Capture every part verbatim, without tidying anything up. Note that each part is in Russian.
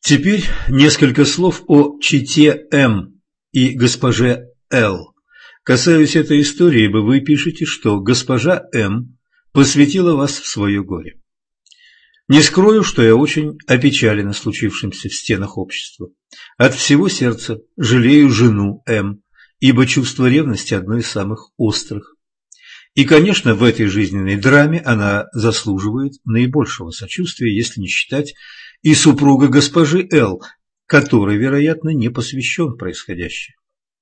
Теперь несколько слов о чете М и госпоже Л. Касаясь этой истории, вы пишете, что госпожа М посвятила вас в свое горе. Не скрою, что я очень опечален случившимся в стенах общества. От всего сердца жалею жену М, ибо чувство ревности одно из самых острых. И, конечно, в этой жизненной драме она заслуживает наибольшего сочувствия, если не считать и супруга госпожи Л, который, вероятно, не посвящен в происходящее.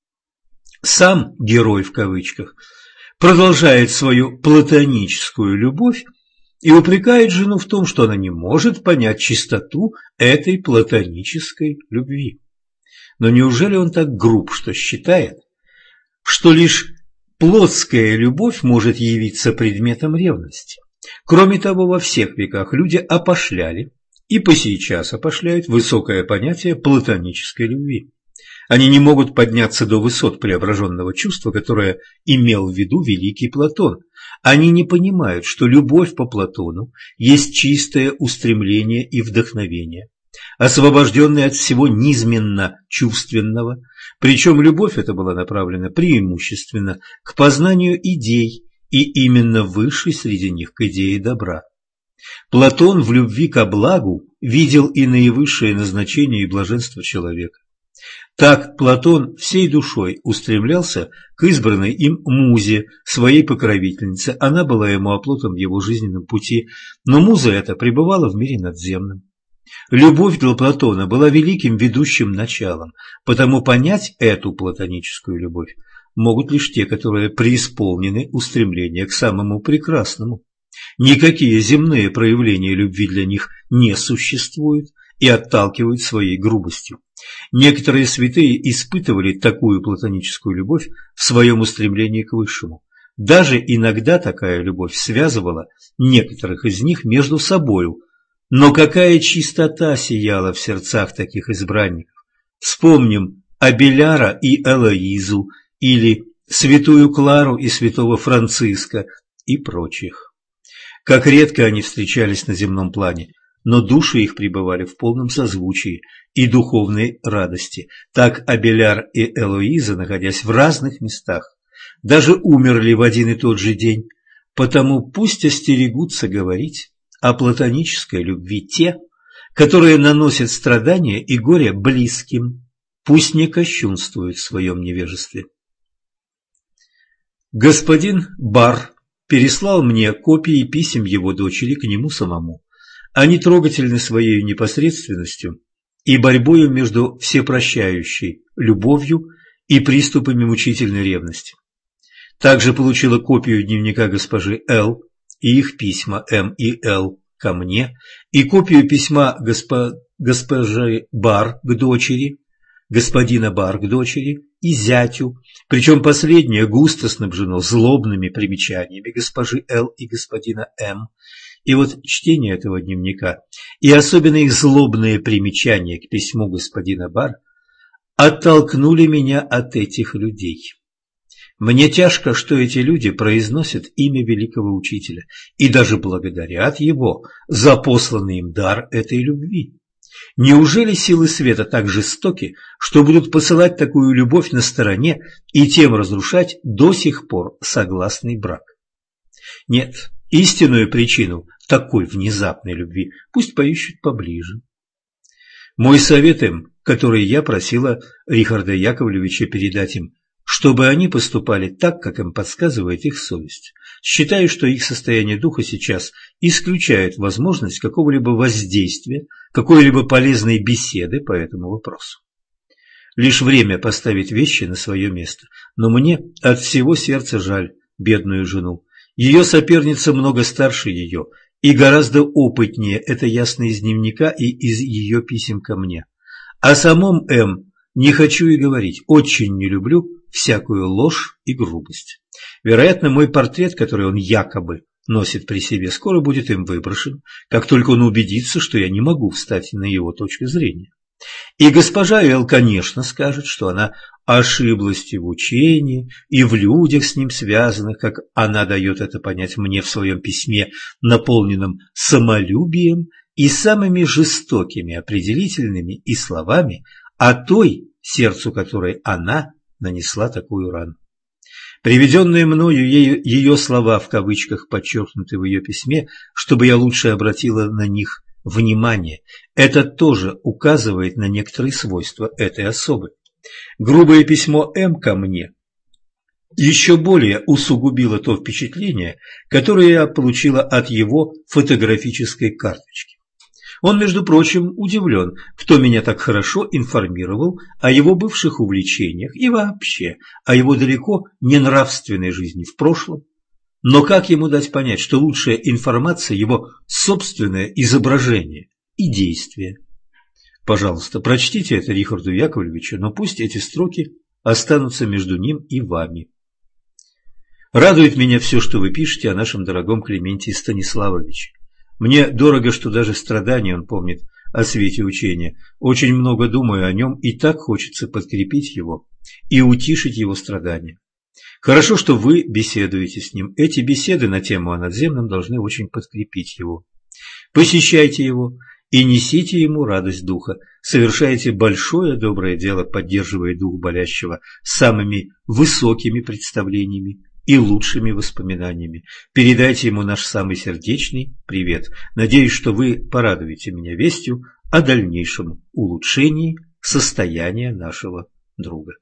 Сам «герой» в кавычках продолжает свою платоническую любовь и упрекает жену в том, что она не может понять чистоту этой платонической любви. Но неужели он так груб, что считает, что лишь плотская любовь может явиться предметом ревности? Кроме того, во всех веках люди опошляли и по сейчас опошляют высокое понятие платонической любви. Они не могут подняться до высот преображенного чувства, которое имел в виду великий Платон. Они не понимают, что любовь по Платону есть чистое устремление и вдохновение, освобожденное от всего низменно-чувственного, причем любовь эта была направлена преимущественно к познанию идей и именно высшей среди них к идее добра. Платон в любви ко благу видел и наивысшее назначение и блаженство человека. Так Платон всей душой устремлялся к избранной им музе, своей покровительнице. Она была ему оплотом в его жизненном пути, но муза эта пребывала в мире надземном. Любовь для Платона была великим ведущим началом, потому понять эту платоническую любовь могут лишь те, которые преисполнены устремления к самому прекрасному. Никакие земные проявления любви для них не существуют и отталкивают своей грубостью. Некоторые святые испытывали такую платоническую любовь в своем устремлении к высшему. Даже иногда такая любовь связывала некоторых из них между собою. Но какая чистота сияла в сердцах таких избранников! Вспомним Абеляра и Элоизу, или святую Клару и святого Франциска и прочих. Как редко они встречались на земном плане, но души их пребывали в полном созвучии и духовной радости. Так Абеляр и Элоиза, находясь в разных местах, даже умерли в один и тот же день, потому пусть остерегутся говорить о платонической любви те, которые наносят страдания и горе близким, пусть не кощунствуют в своем невежестве. Господин Бар переслал мне копии писем его дочери к нему самому. Они трогательны своей непосредственностью и борьбою между всепрощающей любовью и приступами мучительной ревности. Также получила копию дневника госпожи Л и их письма М и Л ко мне, и копию письма госпо... госпожи Бар к дочери, господина Бар к дочери и зятю, причем последнее густо снабжено злобными примечаниями госпожи Л и господина М. И вот чтение этого дневника и особенно их злобные примечания к письму господина Бар оттолкнули меня от этих людей. Мне тяжко, что эти люди произносят имя великого учителя и даже благодарят его за посланный им дар этой любви. Неужели силы света так жестоки, что будут посылать такую любовь на стороне и тем разрушать до сих пор согласный брак? Нет, истинную причину такой внезапной любви пусть поищут поближе. Мой совет им, который я просила Рихарда Яковлевича передать им, чтобы они поступали так, как им подсказывает их совесть. Считаю, что их состояние духа сейчас исключает возможность какого-либо воздействия, какой-либо полезной беседы по этому вопросу. Лишь время поставить вещи на свое место, но мне от всего сердца жаль бедную жену. Ее соперница много старше ее и гораздо опытнее, это ясно из дневника и из ее писем ко мне. О самом М не хочу и говорить, очень не люблю всякую ложь и грубость. Вероятно, мой портрет, который он якобы носит при себе, скоро будет им выброшен, как только он убедится, что я не могу встать на его точку зрения. И госпожа Л, конечно, скажет, что она ошиблась и в учении, и в людях с ним связанных, как она дает это понять мне в своем письме, наполненном самолюбием и самыми жестокими определительными и словами о той, сердцу которой она нанесла такую рану. Приведенные мною ею, ее слова в кавычках подчеркнуты в ее письме, чтобы я лучше обратила на них внимание. Это тоже указывает на некоторые свойства этой особы. Грубое письмо М ко мне еще более усугубило то впечатление, которое я получила от его фотографической карточки. Он, между прочим, удивлен, кто меня так хорошо информировал о его бывших увлечениях и вообще о его далеко не нравственной жизни в прошлом. Но как ему дать понять, что лучшая информация – его собственное изображение и действие? Пожалуйста, прочтите это Рихарду Яковлевичу, но пусть эти строки останутся между ним и вами. Радует меня все, что вы пишете о нашем дорогом Клементии Станиславовиче. Мне дорого, что даже страдания он помнит о свете учения. Очень много думаю о нем, и так хочется подкрепить его и утишить его страдания. Хорошо, что вы беседуете с ним. Эти беседы на тему о надземном должны очень подкрепить его. Посещайте его и несите ему радость духа. Совершайте большое доброе дело, поддерживая дух болящего самыми высокими представлениями и лучшими воспоминаниями. Передайте ему наш самый сердечный привет. Надеюсь, что вы порадуете меня вестью о дальнейшем улучшении состояния нашего друга.